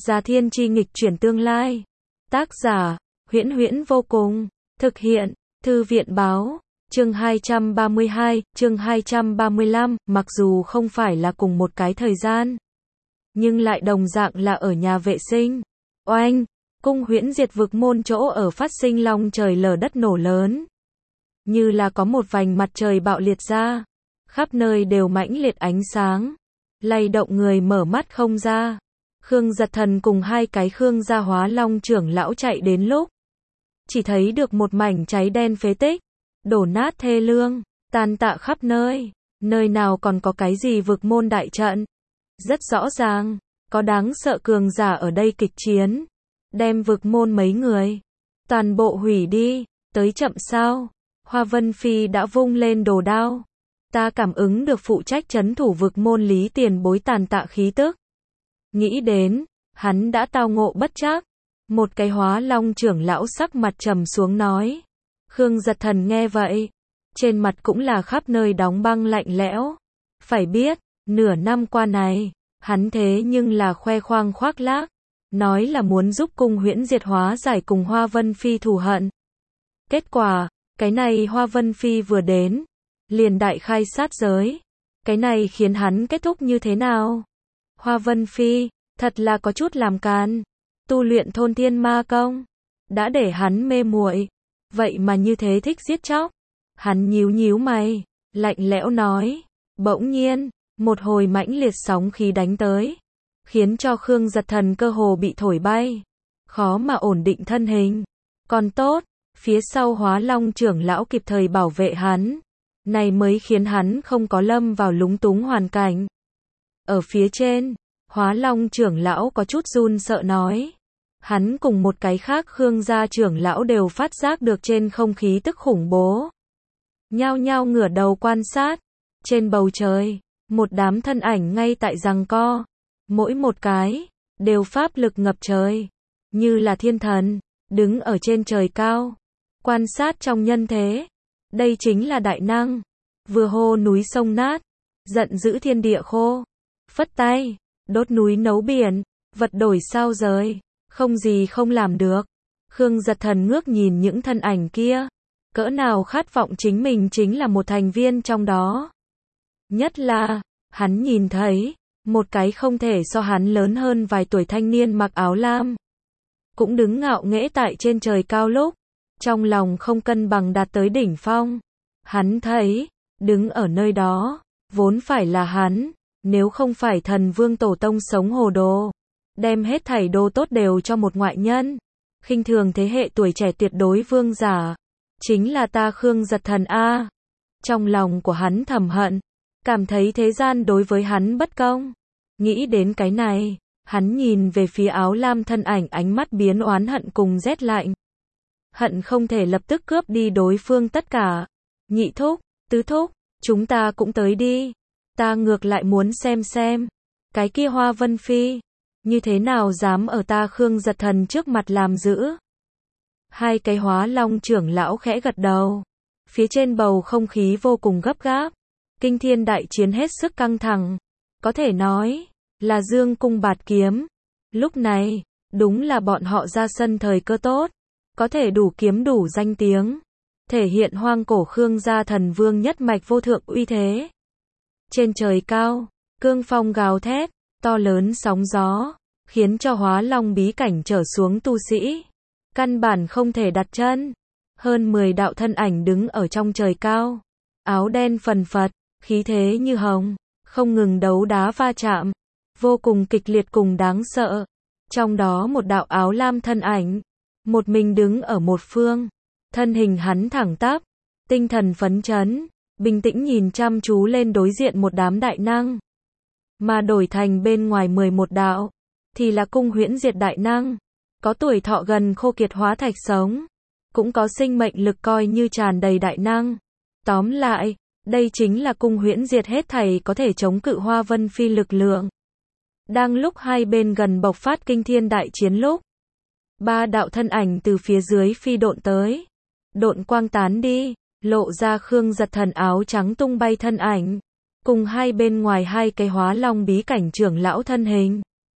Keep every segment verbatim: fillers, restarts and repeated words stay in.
Già Thiên Chi nghịch chuyển tương lai. Tác giả, Huyễn Huyễn vô cùng. Thực hiện, Thư viện báo. Chương hai trăm ba mươi hai, chương hai trăm ba mươi lăm, mặc dù không phải là cùng một cái thời gian, nhưng lại đồng dạng là ở nhà vệ sinh. Oanh, cung huyễn diệt vực môn chỗ ở phát sinh long trời lở đất nổ lớn. Như là có một vành mặt trời bạo liệt ra. Khắp nơi đều mãnh liệt ánh sáng. Lay động người mở mắt không ra. Khương Giật Thần cùng hai cái Khương gia hóa long trưởng lão chạy đến lúc. Chỉ thấy được một mảnh cháy đen phế tích. Đổ nát thê lương, tàn tạ khắp nơi. Nơi nào còn có cái gì vực môn đại trận. Rất rõ ràng, có đáng sợ cường giả ở đây kịch chiến. Đem vực môn mấy người. Toàn bộ hủy đi, tới chậm sao. Hoa Vân Phi đã vung lên đồ đao. Ta cảm ứng được phụ trách trấn thủ vực môn Lý Tiền Bối tàn tạ khí tức. Nghĩ đến, hắn đã tao ngộ bất trắc. Một cái hóa long trưởng lão sắc mặt trầm xuống nói. Khương Giật Thần nghe vậy. Trên mặt cũng là khắp nơi đóng băng lạnh lẽo. Phải biết, nửa năm qua này, hắn thế nhưng là khoe khoang khoác lác. Nói là muốn giúp cung huyễn diệt hóa giải cùng Hoa Vân Phi thù hận. Kết quả, cái này Hoa Vân Phi vừa đến, liền đại khai sát giới. Cái này khiến hắn kết thúc như thế nào? Hoa Vân Phi, thật là có chút làm càn. Tu luyện thôn thiên ma công, đã để hắn mê muội. Vậy mà như thế thích giết chóc. Hắn nhíu nhíu mày, lạnh lẽo nói. Bỗng nhiên, một hồi mãnh liệt sóng khí đánh tới. Khiến cho Khương Giật Thần cơ hồ bị thổi bay. Khó mà ổn định thân hình. Còn tốt, phía sau hóa long trưởng lão kịp thời bảo vệ hắn. Này mới khiến hắn không có lâm vào lúng túng hoàn cảnh. Ở phía trên, hóa long trưởng lão có chút run sợ nói. Hắn cùng một cái khác Khương gia trưởng lão đều phát giác được trên không khí tức khủng bố. Nhao nhao ngửa đầu quan sát. Trên bầu trời, một đám thân ảnh ngay tại giằng co. Mỗi một cái, đều pháp lực ngập trời. Như là thiên thần, đứng ở trên trời cao. Quan sát trong nhân thế. Đây chính là đại năng. Vừa hô núi sông nát. Giận dữ thiên địa khô. Phất tay, đốt núi nấu biển. Vật đổi sao rời. Không gì không làm được. Khương Giật Thần ngước nhìn những thân ảnh kia. Cỡ nào khát vọng chính mình chính là một thành viên trong đó. Nhất là, hắn nhìn thấy, một cái không thể so hắn lớn hơn vài tuổi thanh niên mặc áo lam. Cũng đứng ngạo nghễ tại trên trời cao lúc. Trong lòng không cân bằng đạt tới đỉnh phong. Hắn thấy, đứng ở nơi đó, vốn phải là hắn. Nếu không phải thần vương tổ tông sống hồ đồ. Đem hết thảy đồ tốt đều cho một ngoại nhân. Khinh thường thế hệ tuổi trẻ tuyệt đối vương giả. Chính là ta Khương Giật Thần A. Trong lòng của hắn thầm hận. Cảm thấy thế gian đối với hắn bất công. Nghĩ đến cái này, hắn nhìn về phía áo lam thân ảnh ánh mắt biến oán hận cùng rét lạnh. Hận không thể lập tức cướp đi đối phương tất cả. Nhị thúc, tứ thúc, chúng ta cũng tới đi. Ta ngược lại muốn xem xem. Cái kia Hoa Vân Phi. Như thế nào dám ở ta Khương Giật Thần trước mặt làm dữ. Hai cái hóa long trưởng lão khẽ gật đầu. Phía trên bầu không khí vô cùng gấp gáp. Kinh thiên đại chiến hết sức căng thẳng. Có thể nói, là dương cung bạt kiếm. Lúc này, đúng là bọn họ ra sân thời cơ tốt. Có thể đủ kiếm đủ danh tiếng. Thể hiện hoang cổ Khương gia thần vương nhất mạch vô thượng uy thế. Trên trời cao, cương phong gào thét, to lớn sóng gió. Khiến cho hóa long bí cảnh trở xuống tu sĩ. Căn bản không thể đặt chân. Hơn mười đạo thân ảnh đứng ở trong trời cao. Áo đen phần phật, khí thế như hồng. Không ngừng đấu đá va chạm. Vô cùng kịch liệt cùng đáng sợ. Trong đó một đạo áo lam thân ảnh. Một mình đứng ở một phương. Thân hình hắn thẳng tắp. Tinh thần phấn chấn. Bình tĩnh nhìn chăm chú lên đối diện một đám đại năng. Mà đổi thành bên ngoài mười một đạo. Thì là cung huyễn diệt đại năng. Có tuổi thọ gần khô kiệt hóa thạch sống. Cũng có sinh mệnh lực coi như tràn đầy đại năng. Tóm lại, đây chính là cung huyễn diệt hết thảy có thể chống cự Hoa Vân Phi lực lượng. Đang lúc hai bên gần bộc phát kinh thiên đại chiến lúc. Ba đạo thân ảnh từ phía dưới phi độn tới. Độn quang tán đi, lộ ra Khương Giật Thần áo trắng tung bay thân ảnh. Cùng hai bên ngoài hai cái hóa long bí cảnh trưởng lão thân hình.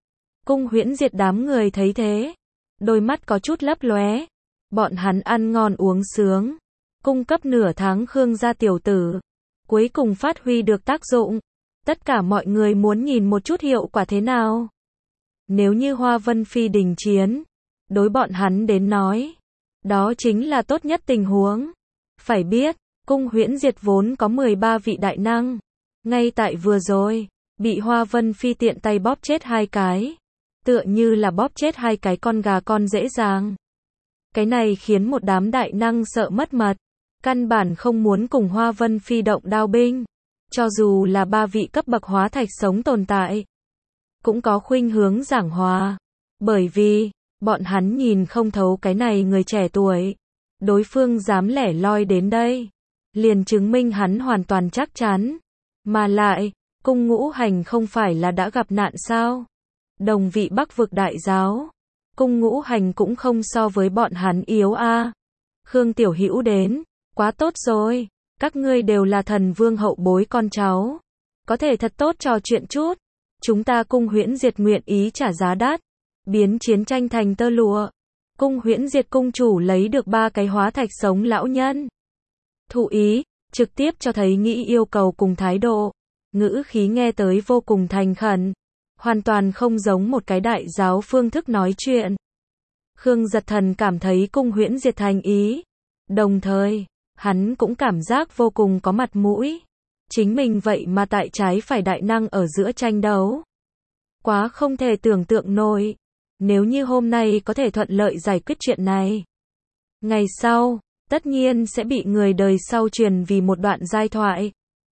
Cung Huyễn Diệt đám người thấy thế, đôi mắt có chút lấp lóe. Bọn hắn ăn ngon uống sướng, cung cấp nửa tháng Khương gia tiểu tử, cuối cùng phát huy được tác dụng. Tất cả mọi người muốn nhìn một chút hiệu quả thế nào. Nếu như Hoa Vân Phi đình chiến, đối bọn hắn đến nói, đó chính là tốt nhất tình huống. Phải biết, Cung Huyễn Diệt vốn có mười ba vị đại năng, ngay tại vừa rồi, bị Hoa Vân Phi tiện tay bóp chết hai cái, tựa như là bóp chết hai cái con gà con dễ dàng. Cái này khiến một đám đại năng sợ mất mật, căn bản không muốn cùng Hoa Vân Phi động đao binh. Cho dù là ba vị cấp bậc hóa thạch sống tồn tại, cũng có khuynh hướng giảng hòa, bởi vì, bọn hắn nhìn không thấu cái này người trẻ tuổi. Đối phương dám lẻ loi đến đây, liền chứng minh hắn hoàn toàn chắc chắn. Mà lại, Cung Ngũ Hành không phải là đã gặp nạn sao? Đồng vị Bắc vực đại giáo, Cung Ngũ Hành cũng không so với bọn hắn yếu a. À. Khương Tiểu Hữu đến, quá tốt rồi, các ngươi đều là thần vương hậu bối con cháu, có thể thật tốt trò chuyện chút. Chúng ta Cung Huyễn Diệt nguyện ý trả giá đắt, biến chiến tranh thành tơ lụa. Cung Huyễn Diệt cung chủ lấy được ba cái hóa thạch sống lão nhân. Thụ ý, trực tiếp cho thấy nghĩ yêu cầu cùng thái độ. Ngữ khí nghe tới vô cùng thành khẩn, hoàn toàn không giống một cái đại giáo phương thức nói chuyện. Khương Giật Thần cảm thấy Cung Huyễn Diệt thành ý, đồng thời, hắn cũng cảm giác vô cùng có mặt mũi. Chính mình vậy mà tại trái phải đại năng ở giữa tranh đấu. Quá không thể tưởng tượng nổi. Nếu như hôm nay có thể thuận lợi giải quyết chuyện này, ngày sau, tất nhiên sẽ bị người đời sau truyền vì một đoạn giai thoại.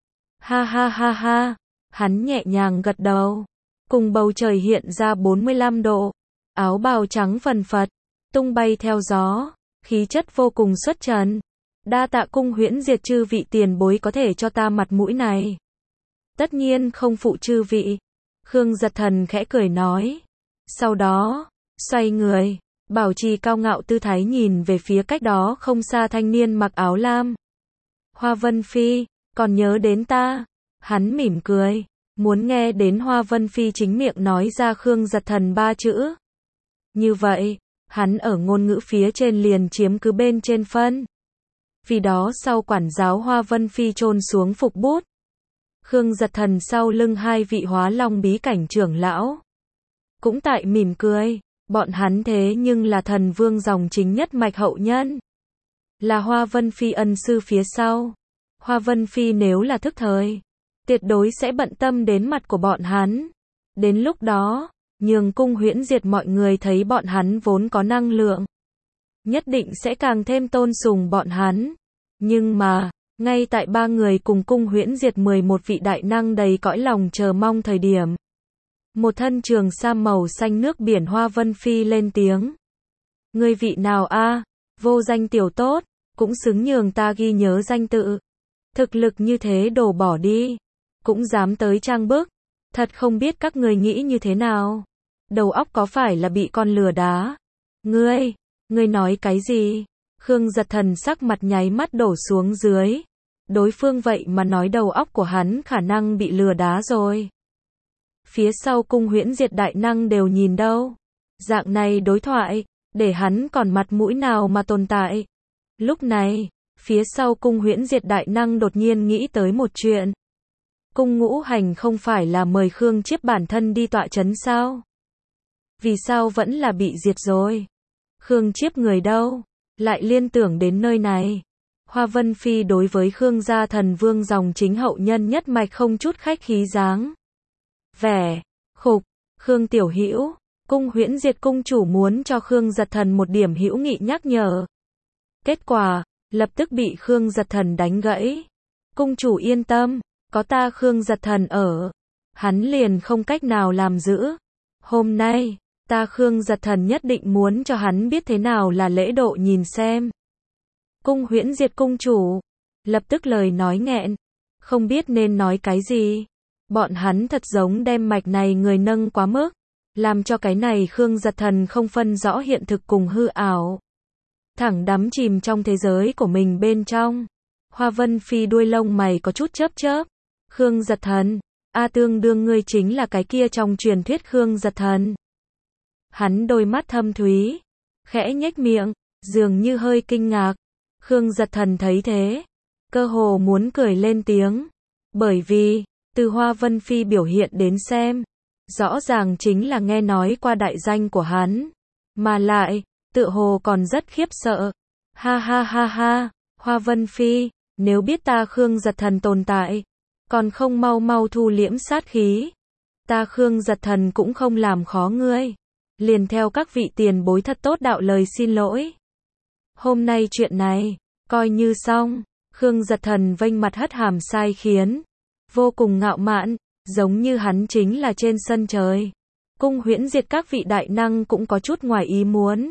Ha ha ha ha, hắn nhẹ nhàng gật đầu. Cùng bầu trời hiện ra bốn mươi lăm độ, áo bào trắng phần phật, tung bay theo gió, khí chất vô cùng xuất trần. Đa tạ Cung Huyễn Diệt chư vị tiền bối có thể cho ta mặt mũi này. Tất nhiên không phụ chư vị. Khương Giật Thần khẽ cười nói. Sau đó, xoay người, bảo trì cao ngạo tư thái nhìn về phía cách đó không xa thanh niên mặc áo lam. Hoa Vân Phi, còn nhớ đến ta? Hắn mỉm cười, muốn nghe đến Hoa Vân Phi chính miệng nói ra Khương Giật Thần ba chữ. Như vậy, hắn ở ngôn ngữ phía trên liền chiếm cứ bên trên phân. Vì đó sau quản giáo Hoa Vân Phi chôn xuống phục bút. Khương Giật Thần sau lưng hai vị hóa long bí cảnh trưởng lão, cũng tại mỉm cười, bọn hắn thế nhưng là thần vương dòng chính nhất mạch hậu nhân. Là Hoa Vân Phi ân sư phía sau. Hoa Vân Phi nếu là thức thời, tuyệt đối sẽ bận tâm đến mặt của bọn hắn. Đến lúc đó, nhường Cung Huyễn Diệt mọi người thấy bọn hắn vốn có năng lượng, nhất định sẽ càng thêm tôn sùng bọn hắn. Nhưng mà, ngay tại ba người cùng Cung Huyễn Diệt mười một vị đại năng đầy cõi lòng chờ mong thời điểm, một thân trường sam màu xanh nước biển Hoa Vân Phi lên tiếng. Ngươi vị nào a? À? Vô danh tiểu tốt, cũng xứng nhường ta ghi nhớ danh tự. Thực lực như thế đổ bỏ đi, cũng dám tới trang bức. Thật không biết các người nghĩ như thế nào. Đầu óc có phải là bị con lừa đá? Ngươi, ngươi nói cái gì? Khương Giật Thần sắc mặt nháy mắt đổ xuống dưới. Đối phương vậy mà nói đầu óc của hắn khả năng bị lừa đá rồi. Phía sau Cung Huyễn Diệt đại năng đều nhìn đâu. Dạng này đối thoại, để hắn còn mặt mũi nào mà tồn tại. Lúc này, phía sau Cung Huyễn Diệt đại năng đột nhiên nghĩ tới một chuyện. Cung Ngũ Hành không phải là mời Khương Chiếp bản thân đi tọa chấn sao? Vì sao vẫn là bị diệt rồi? Khương Chiếp người đâu? Lại liên tưởng đến nơi này. Hoa Vân Phi đối với Khương gia thần vương dòng chính hậu nhân nhất mạch không chút khách khí dáng vẻ. Khục, Khương Tiểu Hữu, Cung Huyễn Diệt cung chủ muốn cho Khương Giật Thần một điểm hữu nghị nhắc nhở. Kết quả, lập tức bị Khương Giật Thần đánh gãy. Cung chủ yên tâm, có ta Khương Giật Thần ở, hắn liền không cách nào làm giữ. Hôm nay, ta Khương Giật Thần nhất định muốn cho hắn biết thế nào là lễ độ nhìn xem. Cung Huyễn Diệt cung chủ, lập tức lời nói nghẹn, không biết nên nói cái gì. Bọn hắn thật giống đem mạch này người nâng quá mức, làm cho cái này Khương Giật Thần không phân rõ hiện thực cùng hư ảo. Thẳng đắm chìm trong thế giới của mình bên trong. Hoa Vân Phi đuôi lông mày có chút chớp chớp. Khương Giật Thần, a tương đương ngươi chính là cái kia trong truyền thuyết Khương Giật Thần. Hắn đôi mắt thâm thúy, khẽ nhếch miệng, dường như hơi kinh ngạc. Khương Giật Thần thấy thế, cơ hồ muốn cười lên tiếng. Bởi vì, từ Hoa Vân Phi biểu hiện đến xem, rõ ràng chính là nghe nói qua đại danh của hắn, mà lại, tựa hồ còn rất khiếp sợ. Ha ha ha ha, Hoa Vân Phi, nếu biết ta Khương Giật Thần tồn tại, còn không mau mau thu liễm sát khí. Ta Khương Giật Thần cũng không làm khó ngươi, liền theo các vị tiền bối thật tốt đạo lời xin lỗi. Hôm nay chuyện này, coi như xong. Khương Giật Thần vênh mặt hất hàm sai khiến, vô cùng ngạo mạn, giống như hắn chính là trên sân trời. Cung Huyễn Diệt các vị đại năng cũng có chút ngoài ý muốn.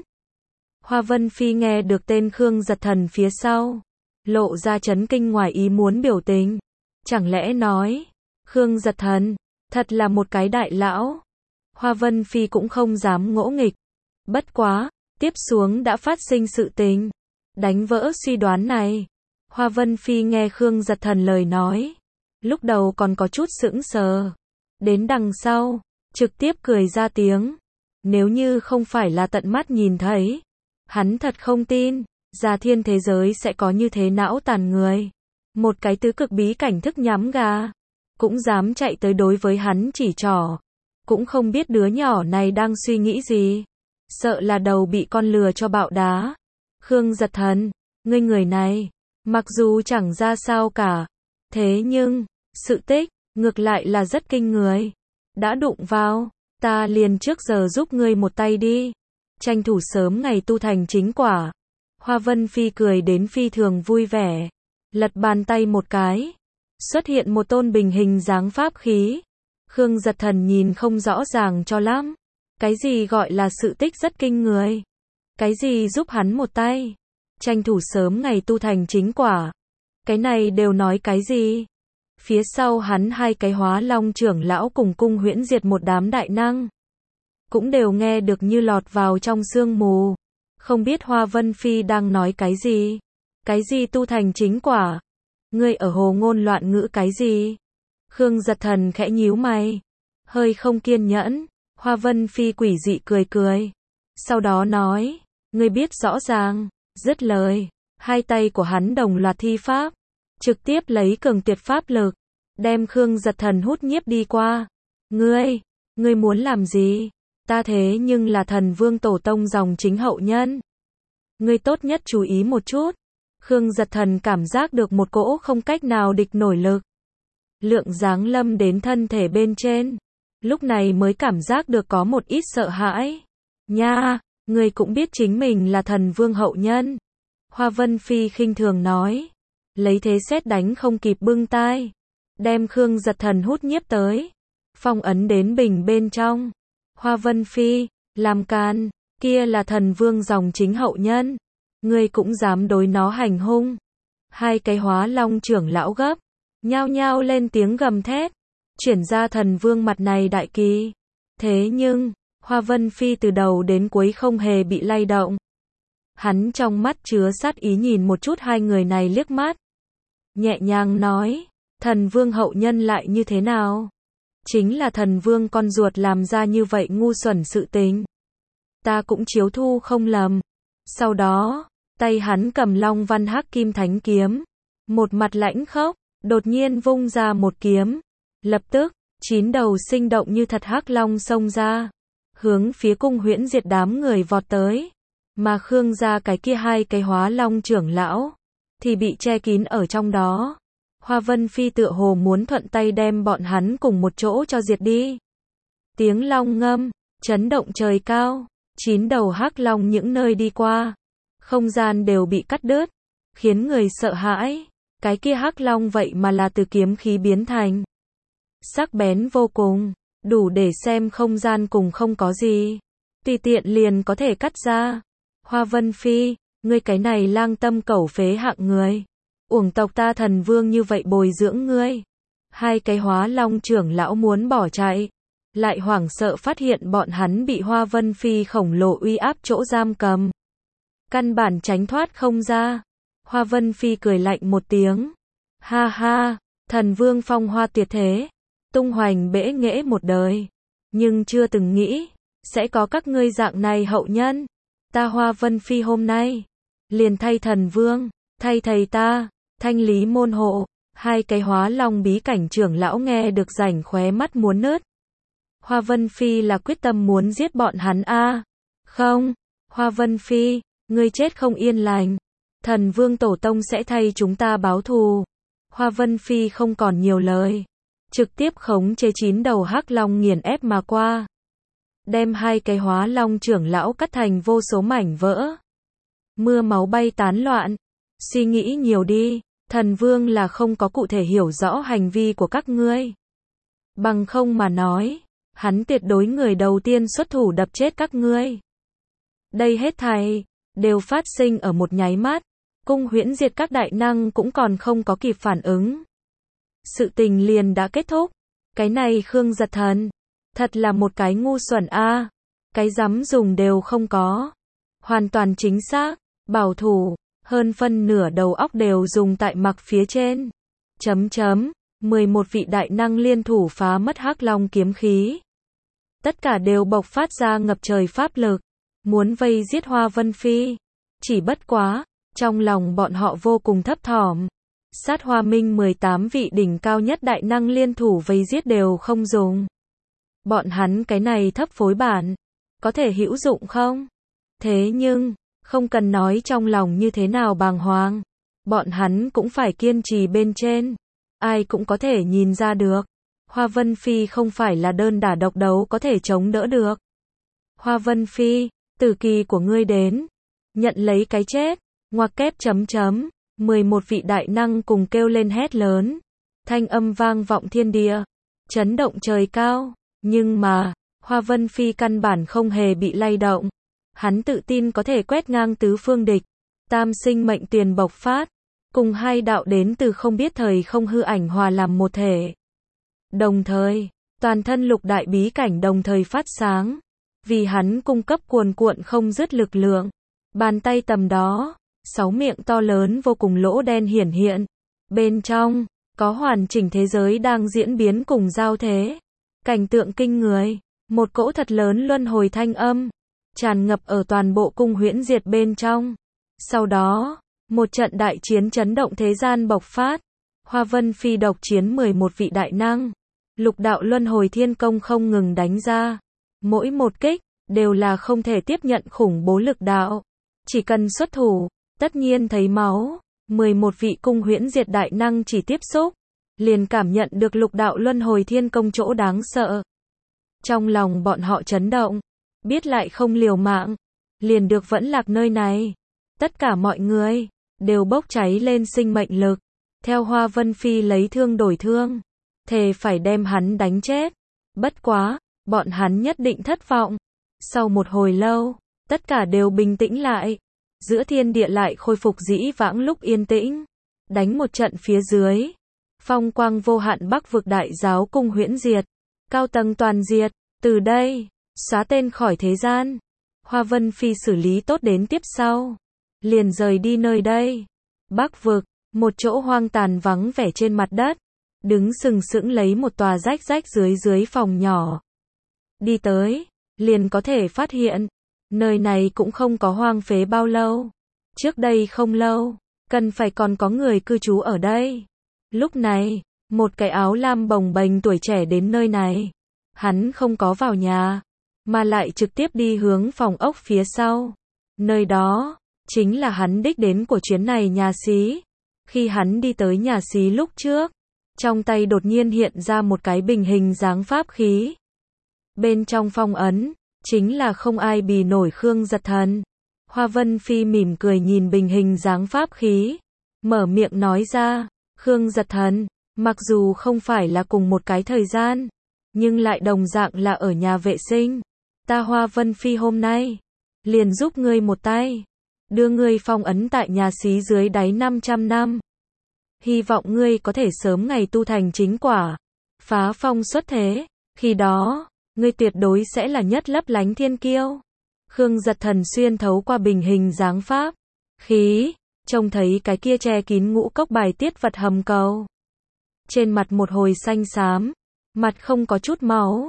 Hoa Vân Phi nghe được tên Khương Giật Thần phía sau, lộ ra chấn kinh ngoài ý muốn biểu tình. Chẳng lẽ nói, Khương Giật Thần, thật là một cái đại lão. Hoa Vân Phi cũng không dám ngỗ nghịch. Bất quá, tiếp xuống đã phát sinh sự tình, đánh vỡ suy đoán này. Hoa Vân Phi nghe Khương Giật Thần lời nói, lúc đầu còn có chút sững sờ, đến đằng sau, trực tiếp cười ra tiếng. Nếu như không phải là tận mắt nhìn thấy, hắn thật không tin, Già Thiên thế giới sẽ có như thế não tàn người. Một cái tứ cực bí cảnh thức nhắm gà, cũng dám chạy tới đối với hắn chỉ trỏ. Cũng không biết đứa nhỏ này đang suy nghĩ gì, sợ là đầu bị con lừa cho bạo đá. Khương Giật Thần, ngươi người này, mặc dù chẳng ra sao cả, thế nhưng, sự tích, ngược lại là rất kinh người. Đã đụng vào, ta liền trước giờ giúp ngươi một tay đi, tranh thủ sớm ngày tu thành chính quả. Hoa Vân Phi cười đến phi thường vui vẻ, lật bàn tay một cái, xuất hiện một tôn bình hình dáng pháp khí. Khương Giật Thần nhìn không rõ ràng cho lắm, cái gì gọi là sự tích rất kinh người, cái gì giúp hắn một tay, tranh thủ sớm ngày tu thành chính quả, cái này đều nói cái gì? Phía sau hắn hai cái Hóa Long trưởng lão cùng Cung Huyễn Diệt một đám đại năng, cũng đều nghe được như lọt vào trong sương mù, không biết Hoa Vân Phi đang nói cái gì, cái gì tu thành chính quả, ngươi ở hồ ngôn loạn ngữ cái gì? Khương Giật Thần khẽ nhíu mày, hơi không kiên nhẫn. Hoa Vân Phi quỷ dị cười cười, sau đó nói, ngươi biết rõ ràng. Dứt lời, hai tay của hắn đồng loạt thi pháp, trực tiếp lấy cường tuyệt pháp lực, đem Khương Giật Thần hút nhiếp đi qua. Ngươi, ngươi muốn làm gì? Ta thế nhưng là Thần Vương tổ tông dòng chính hậu nhân. Ngươi tốt nhất chú ý một chút. Khương Giật Thần cảm giác được một cỗ không cách nào địch nổi lực lượng giáng lâm đến thân thể bên trên, lúc này mới cảm giác được có một ít sợ hãi. Nha, ngươi cũng biết chính mình là Thần Vương hậu nhân. Hoa Vân Phi khinh thường nói, lấy thế sét đánh không kịp bưng tai, đem Khương Giật Thần hút nhiếp tới, phong ấn đến bình bên trong. Hoa Vân Phi, làm can, kia là Thần Vương dòng chính hậu nhân, ngươi cũng dám đối nó hành hung. Hai cái Hóa Long trưởng lão gấp, nhao nhao lên tiếng gầm thét, chuyển ra Thần Vương mặt này đại kỳ. Thế nhưng, Hoa Vân Phi từ đầu đến cuối không hề bị lay động. Hắn trong mắt chứa sát ý nhìn một chút hai người này liếc mắt, nhẹ nhàng nói, Thần Vương hậu nhân lại như thế nào? Chính là Thần Vương con ruột làm ra như vậy ngu xuẩn sự tình, ta cũng chiếu thu không lầm. Sau đó, tay hắn cầm Long Văn Hắc Kim Thánh Kiếm, một mặt lãnh khốc, đột nhiên vung ra một kiếm, lập tức, chín đầu sinh động như thật hắc long xông ra, hướng phía Cung Huyễn Diệt đám người vọt tới, mà Khương gia cái kia hai cái Hóa Long trưởng lão thì bị che kín ở trong đó. Hoa Vân Phi tựa hồ muốn thuận tay đem bọn hắn cùng một chỗ cho diệt đi. Tiếng long ngâm, chấn động trời cao, chín đầu hắc long những nơi đi qua, không gian đều bị cắt đứt, khiến người sợ hãi. Cái kia hắc long vậy mà là từ kiếm khí biến thành, sắc bén vô cùng, đủ để xem không gian cùng không có gì, tùy tiện liền có thể cắt ra. Hoa Vân Phi, ngươi cái này lang tâm cẩu phế hạng người, uổng tộc ta Thần Vương như vậy bồi dưỡng ngươi. Hai cái Hóa Long trưởng lão muốn bỏ chạy, lại hoảng sợ phát hiện bọn hắn bị Hoa Vân Phi khổng lồ uy áp chỗ giam cầm, căn bản tránh thoát không ra. Hoa Vân Phi cười lạnh một tiếng, ha ha, Thần Vương phong hoa tuyệt thế, tung hoành bẽ nghễ một đời, nhưng chưa từng nghĩ, sẽ có các ngươi dạng này hậu nhân. Ta Hoa Vân Phi hôm nay, liền thay thần vương, thay thầy ta, thanh lý môn hộ. Hai cái hóa long bí cảnh trưởng lão nghe được rảnh khóe mắt muốn nứt. Hoa Vân Phi là quyết tâm muốn giết bọn hắn a à? Không, Hoa Vân Phi, ngươi chết không yên lành. Thần vương tổ tông sẽ thay chúng ta báo thù. Hoa Vân Phi không còn nhiều lời. Trực tiếp khống chế chín đầu hắc long nghiền ép mà qua. Đem hai cái hóa long trưởng lão cắt thành vô số mảnh vỡ. Mưa máu bay tán loạn. Suy nghĩ nhiều đi. Thần vương là không có cụ thể hiểu rõ hành vi của các ngươi. Bằng không mà nói, hắn tuyệt đối người đầu tiên xuất thủ đập chết các ngươi. Đây hết thảy đều phát sinh ở một nháy mắt. Cung huyễn diệt các đại năng cũng còn không có kịp phản ứng. Sự tình liền đã kết thúc. Cái này Khương Giật Thần, thật là một cái ngu xuẩn a, à. Cái dám dùng đều không có. Hoàn toàn chính xác, bảo thủ, hơn phân nửa đầu óc đều dùng tại mặc phía trên. Chấm chấm, mười một vị đại năng liên thủ phá mất hắc long kiếm khí. Tất cả đều bộc phát ra ngập trời pháp lực, muốn vây giết Hoa Vân Phi. Chỉ bất quá, trong lòng bọn họ vô cùng thấp thỏm. Sát Hoa Minh mười tám vị đỉnh cao nhất đại năng liên thủ vây giết đều không dùng. Bọn hắn cái này thấp phối bản, có thể hữu dụng không? Thế nhưng, không cần nói trong lòng như thế nào bàng hoàng. Bọn hắn cũng phải kiên trì bên trên. Ai cũng có thể nhìn ra được. Hoa Vân Phi không phải là đơn đả độc đấu có thể chống đỡ được. Hoa Vân Phi, tử kỳ của ngươi đến. Nhận lấy cái chết. Ngoặc kép chấm chấm. mười một vị đại năng cùng kêu lên hét lớn. Thanh âm vang vọng thiên địa. Chấn động trời cao. Nhưng mà, Hoa Vân Phi căn bản không hề bị lay động. Hắn tự tin có thể quét ngang tứ phương địch. Tam sinh mệnh tuyền bộc phát. Cùng hai đạo đến từ không biết thời không hư ảnh hòa làm một thể. Đồng thời, toàn thân lục đại bí cảnh đồng thời phát sáng. Vì hắn cung cấp cuồn cuộn không dứt lực lượng. Bàn tay tầm đó, sáu miệng to lớn vô cùng lỗ đen hiển hiện. Bên trong, có hoàn chỉnh thế giới đang diễn biến cùng giao thế. Cảnh tượng kinh người, một cỗ thật lớn luân hồi thanh âm, tràn ngập ở toàn bộ cung huyễn diệt bên trong. Sau đó, một trận đại chiến chấn động thế gian bộc phát. Hoa Vân Phi độc chiến mười một vị đại năng. Lục đạo luân hồi thiên công không ngừng đánh ra. Mỗi một kích, đều là không thể tiếp nhận khủng bố lực đạo. Chỉ cần xuất thủ, tất nhiên thấy máu. mười một vị cung huyễn diệt đại năng chỉ tiếp xúc, liền cảm nhận được lục đạo luân hồi thiên công chỗ đáng sợ. Trong lòng bọn họ chấn động, biết lại không liều mạng, liền được vẫn lạc nơi này. Tất cả mọi người, đều bốc cháy lên sinh mệnh lực. Theo Hoa Vân Phi lấy thương đổi thương, thề phải đem hắn đánh chết. Bất quá, bọn hắn nhất định thất vọng. Sau một hồi lâu, tất cả đều bình tĩnh lại. Giữa thiên địa lại khôi phục dĩ vãng lúc yên tĩnh. Đánh một trận phía dưới. Phong quang vô hạn Bắc vực đại giáo cung huyễn diệt. Cao tầng toàn diệt. Từ đây, xóa tên khỏi thế gian. Hoa Vân Phi xử lý tốt đến tiếp sau. Liền rời đi nơi đây. Bắc vực, một chỗ hoang tàn vắng vẻ trên mặt đất. Đứng sừng sững lấy một tòa rách rách dưới dưới phòng nhỏ. Đi tới, liền có thể phát hiện. Nơi này cũng không có hoang phế bao lâu. Trước đây không lâu, cần phải còn có người cư trú ở đây. Lúc này, một cái áo lam bồng bềnh tuổi trẻ đến nơi này. Hắn không có vào nhà, mà lại trực tiếp đi hướng phòng ốc phía sau. Nơi đó, chính là hắn đích đến của chuyến này nhà xí. Khi hắn đi tới nhà xí lúc trước, trong tay đột nhiên hiện ra một cái bình hình dáng pháp khí. Bên trong phong ấn, chính là không ai bì nổi Khương Giật Thần. Hoa Vân Phi mỉm cười nhìn bình hình dáng pháp khí. Mở miệng nói ra, Khương Giật Thần, mặc dù không phải là cùng một cái thời gian, nhưng lại đồng dạng là ở nhà vệ sinh. Ta Hoa Vân Phi hôm nay, liền giúp ngươi một tay. Đưa ngươi phong ấn tại nhà xí dưới đáy năm trăm năm. Hy vọng ngươi có thể sớm ngày tu thành chính quả. Phá phong xuất thế. Khi đó, ngươi tuyệt đối sẽ là nhất lấp lánh thiên kiêu. Khương Giật Thần xuyên thấu qua bình hình dáng pháp khí, trông thấy cái kia che kín ngũ cốc bài tiết vật hầm cầu. Trên mặt một hồi xanh xám, mặt không có chút máu,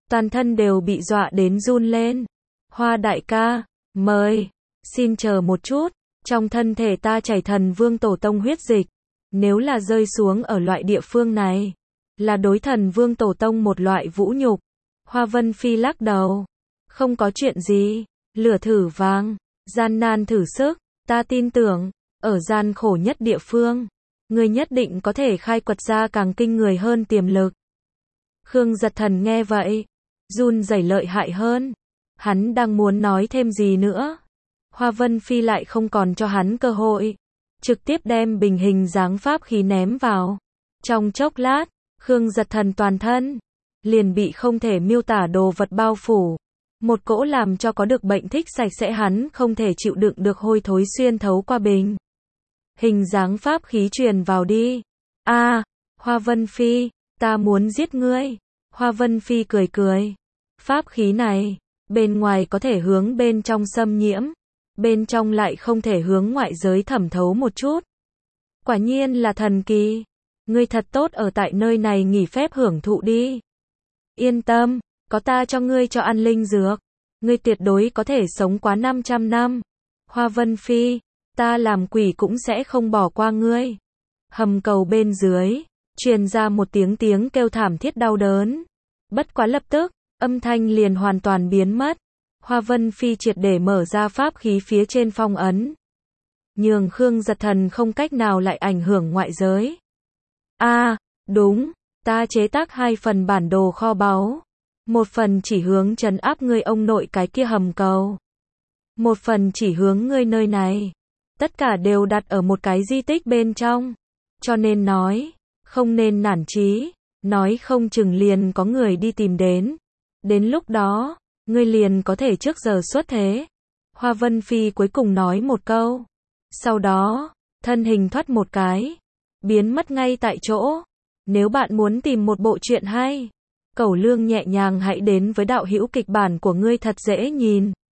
toàn thân đều bị dọa đến run lên. Hoa đại ca, mời, xin chờ một chút, trong thân thể ta chảy thần vương tổ tông huyết dịch, nếu là rơi xuống ở loại địa phương này, là đối thần vương tổ tông một loại vũ nhục. Hoa Vân Phi lắc đầu, không có chuyện gì, lửa thử vàng, gian nan thử sức, ta tin tưởng, ở gian khổ nhất địa phương, ngươi nhất định có thể khai quật ra càng kinh người hơn tiềm lực. Khương Giật Thần nghe vậy, run rẩy lợi hại hơn, hắn đang muốn nói thêm gì nữa. Hoa Vân Phi lại không còn cho hắn cơ hội, trực tiếp đem bình hình dáng pháp khí ném vào. Trong chốc lát, Khương Giật Thần toàn thân liền bị không thể miêu tả đồ vật bao phủ. Một cỗ làm cho có được bệnh thích sạch sẽ hắn không thể chịu đựng được hôi thối xuyên thấu qua bình hình dáng pháp khí truyền vào đi. A, à, Hoa Vân Phi, ta muốn giết ngươi. Hoa Vân Phi cười cười. Pháp khí này, bên ngoài có thể hướng bên trong xâm nhiễm, bên trong lại không thể hướng ngoại giới thẩm thấu một chút. Quả nhiên là thần kỳ. Ngươi thật tốt ở tại nơi này nghỉ phép hưởng thụ đi. Yên tâm, có ta cho ngươi cho ăn linh dược, ngươi tuyệt đối có thể sống quá năm trăm năm. Hoa Vân Phi, ta làm quỷ cũng sẽ không bỏ qua ngươi. Hầm cầu bên dưới, truyền ra một tiếng tiếng kêu thảm thiết đau đớn. Bất quá lập tức, âm thanh liền hoàn toàn biến mất. Hoa Vân Phi triệt để mở ra pháp khí phía trên phong ấn, nhường Khương Giật Thần không cách nào lại ảnh hưởng ngoại giới. A, à, đúng, ta chế tác hai phần bản đồ kho báu. Một phần chỉ hướng trấn áp ngươi ông nội cái kia hầm cầu. Một phần chỉ hướng ngươi nơi này. Tất cả đều đặt ở một cái di tích bên trong. Cho nên nói, không nên nản chí, nói không chừng liền có người đi tìm đến. Đến lúc đó, ngươi liền có thể trước giờ xuất thế. Hoa Vân Phi cuối cùng nói một câu. Sau đó, thân hình thoát một cái, biến mất ngay tại chỗ. Nếu bạn muốn tìm một bộ truyện hay, Cẩu Lương nhẹ nhàng hãy đến với đạo hữu kịch bản của ngươi thật dễ nhìn.